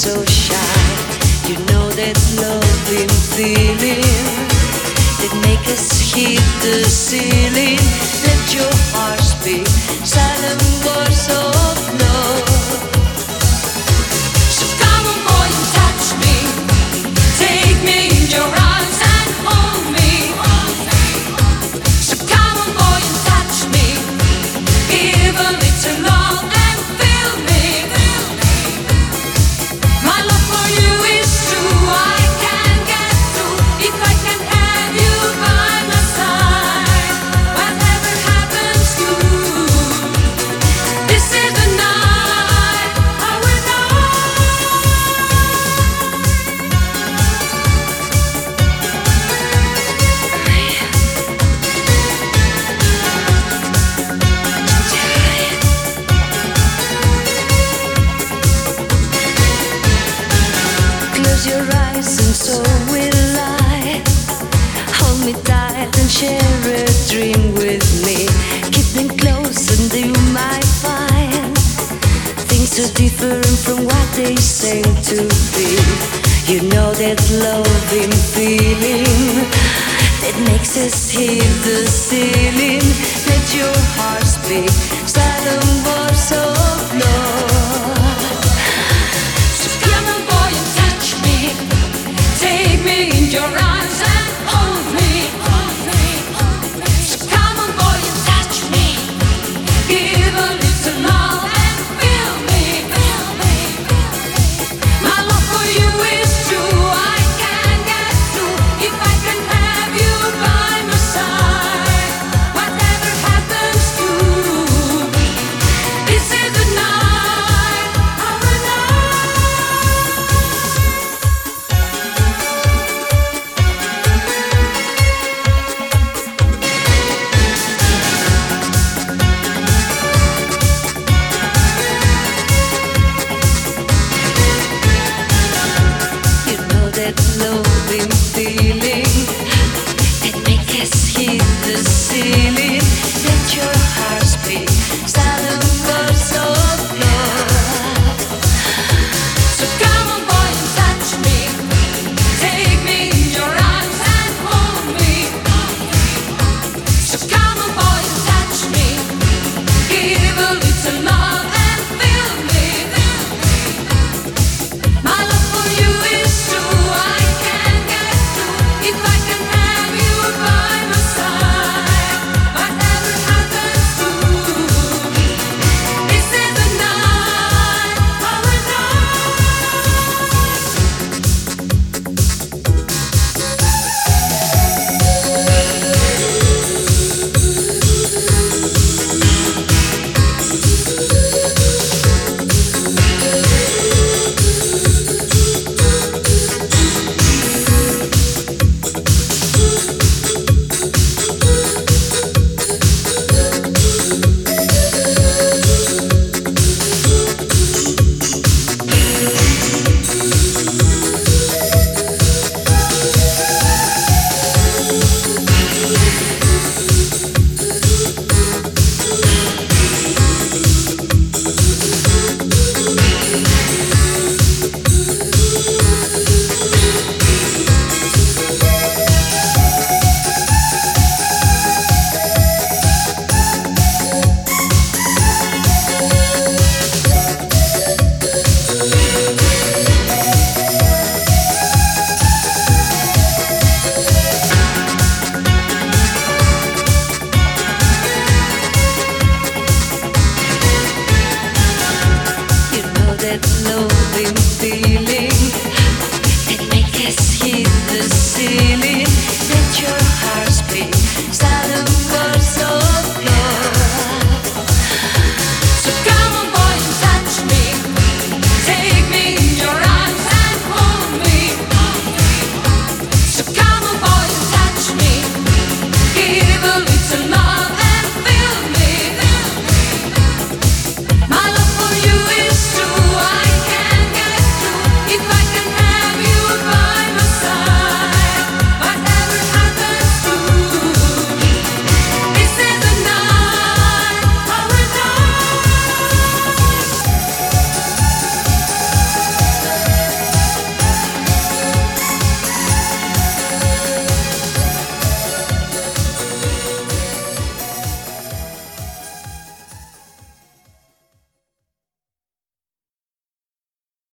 so shy. You know that loving feeling that make us hit the ceiling. Let your heart speak silent words of love. So come on boy and touch me, take me in your arms and hold me. So come on boy and touch me, give a little love and feel me. My love for you is true, I can get through if I can have you by my side. Whatever happens to this is the night I will know. Close your eyes and so will I. Hold me tight and share a dream with me. Keep them close and you might find things so different from what they seem to be. You know that loving feeling that makes us hit the ceiling. Let your heart speak silent words of love. So come on boy and touch me, take me in your arms and hold me. So come on boy and touch me, give a little love and feel me. My love for you is true, I can get through if I can have you by my side. Whatever happens to this is the night I will know. You know that loving feeling that makes us hit the ceiling. Let your heart speak silent words of love. So come on boy and touch me, take me in your arms and hold me. So come on boy and touch me, give a little love and feel me. My love for you is true, I can get through if I can have you by my side. Whatever happens to this is the night I will know. You know that loving feeling that makes us hit